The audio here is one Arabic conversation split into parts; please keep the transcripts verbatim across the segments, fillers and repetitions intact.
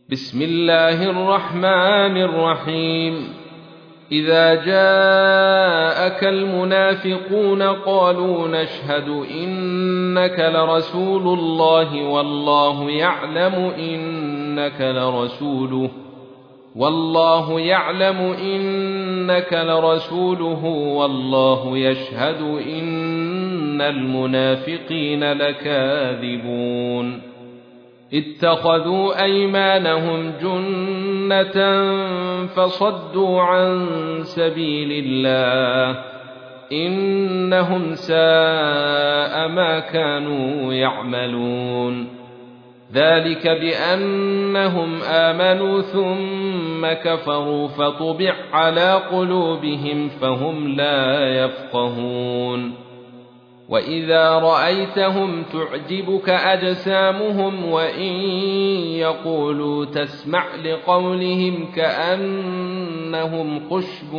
بسم الله الرحمن الرحيم. إذا جاءك المنافقون قالوا نشهد إنك لرسول الله والله يعلم إنك لرسوله والله يعلم إنك لرسوله والله يشهد إن المنافقين لكاذبون. اتخذوا أيمانهم جنة فصدوا عن سبيل الله إنهم ساء ما كانوا يعملون. ذلك بأنهم آمنوا ثم كفروا فطبع على قلوبهم فهم لا يفقهون. وإذا رأيتهم تعجبك أجسامهم وإن يقولوا تسمع لقولهم كأنهم خشب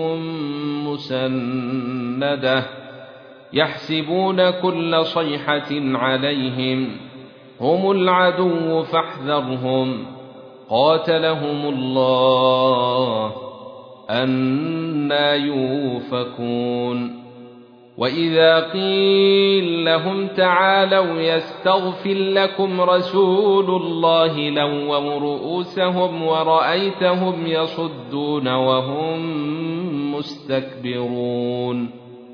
مسندة يحسبون كل صيحة عليهم هم العدو فاحذرهم قاتلهم الله أنى يؤفكون. وإذا قيل لهم تعالوا يستغفر لكم رسول الله لووا رؤوسهم ورأيتهم يصدون وهم مستكبرون.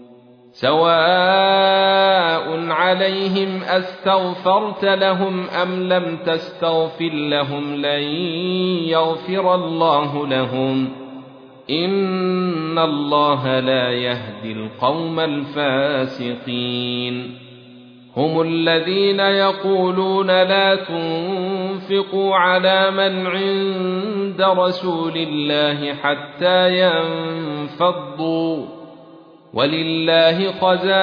سواء عليهم أستغفرت لهم أم لم تستغفر لهم لن يغفر الله لهم إن الله لا يهدي القوم الفاسقين. هم الذين يقولون لا تنفقوا على من عند رسول الله حتى ينفضوا ولله خزائن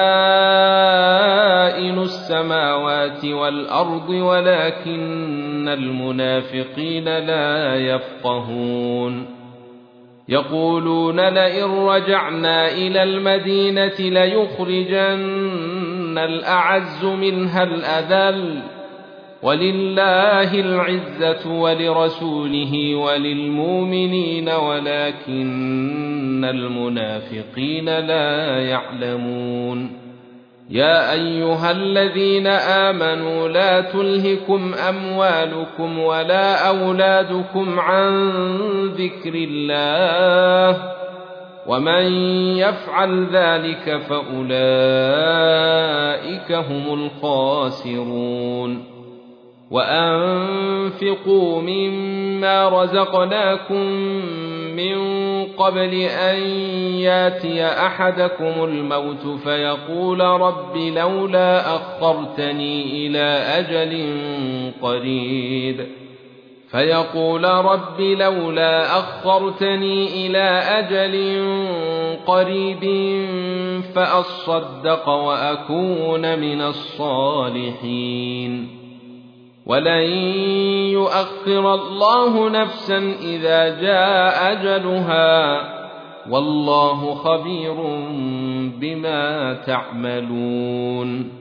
السماوات والأرض ولكن المنافقين لا يفقهون. يقولون لئن رجعنا إلى المدينة ليخرجن الأعز منها الأذل ولله العزة ولرسوله وللمؤمنين ولكن المنافقين لا يعلمون. يا أيها الذين آمنوا لا تلهكم أموالكم ولا أولادكم عن ذكر الله ومن يفعل ذلك فأولئك هم الخاسرون. وأنفقوا مما رزقناكم من قبل أن ياتي أحدكم الموت فيقول رب لولا أخرتني إلى أجل قريب فيقول رب لولا أخرتني إلى أجل قريب فأصدق وأكون من الصالحين. ولن يؤخر الله نفسا إذا جاء أجلها والله خبير بما تعملون.